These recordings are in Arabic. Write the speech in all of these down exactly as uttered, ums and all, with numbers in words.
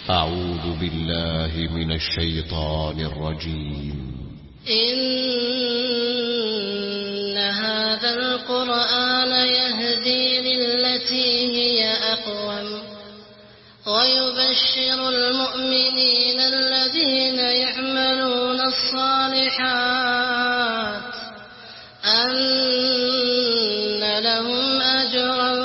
أعوذ بالله من الشيطان الرجيم. إن هذا القرآن يهدي للتي هي أقوم ويبشر المؤمنين الذين يعملون الصالحات أن لهم أجرا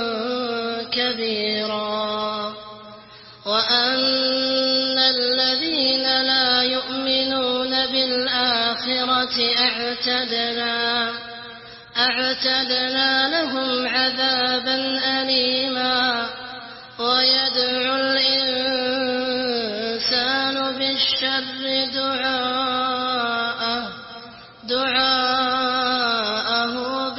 كبيرا وأن الذين لا يؤمنون بالآخرة أعتدنا أعتدنا لهم عذابا أليما ويدعو الإنسان بالشر دعاءه دعاءه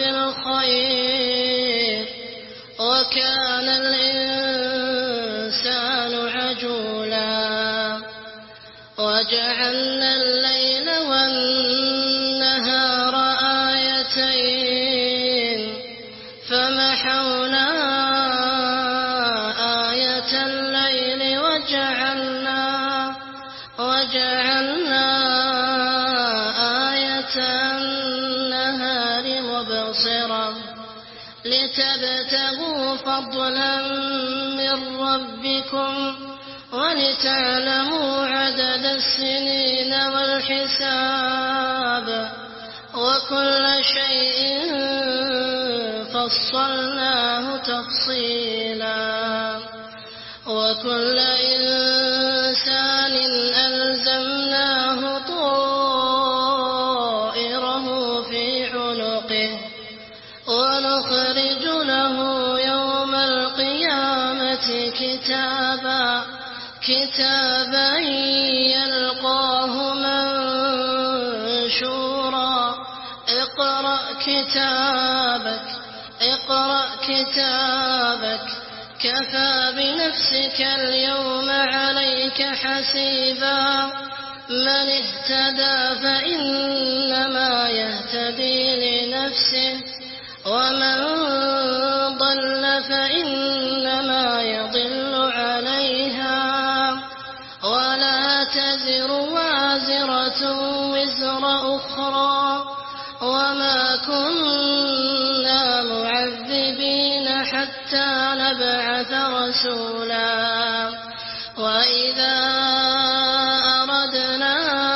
بالخير وكان الإنسان عجولا وجعلنا الليل والنهار آيتين فمحونا آية الليل وجعلنا وجعلنا آية النهار مبصرة لتبتغوا فضلا من ربكم ولتعلموا عدد السنين والحساب وكل شيء فصلناه تفصيلا وكل إنسان ألزمناه طائره في عنقه ونخرج له يوم القيامة كتابا كتابا يلقاه منشورا اقرأ كتابك اقرأ كتابك كفى بنفسك اليوم عليك حسيبا من اهتدى فإنما يهتدي لنفسه ومن ضل فإنما يضل عليها ولا تزر وازرة وزر أخرى وما كنا معذبين حتى نبعث رسولا وإذا أردنا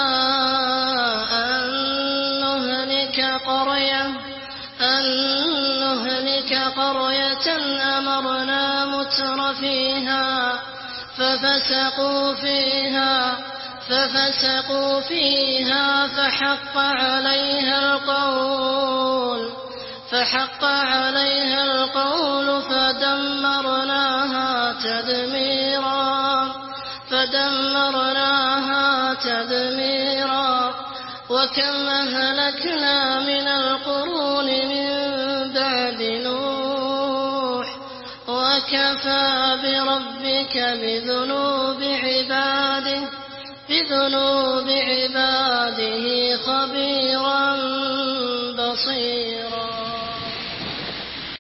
أن نهلك قرية أن نهلك قرية أمرنا متر فيها ففسقوا فيها ففسقوا فيها فحق عليها القول فحق عليها القول فدمرناها تدميرا فدمرناها تدميرا وكم أهلكنا من القرون من بعد نوح وكفى بربك بذنوب عباده بذنوب عباده خبيرا بصيرا.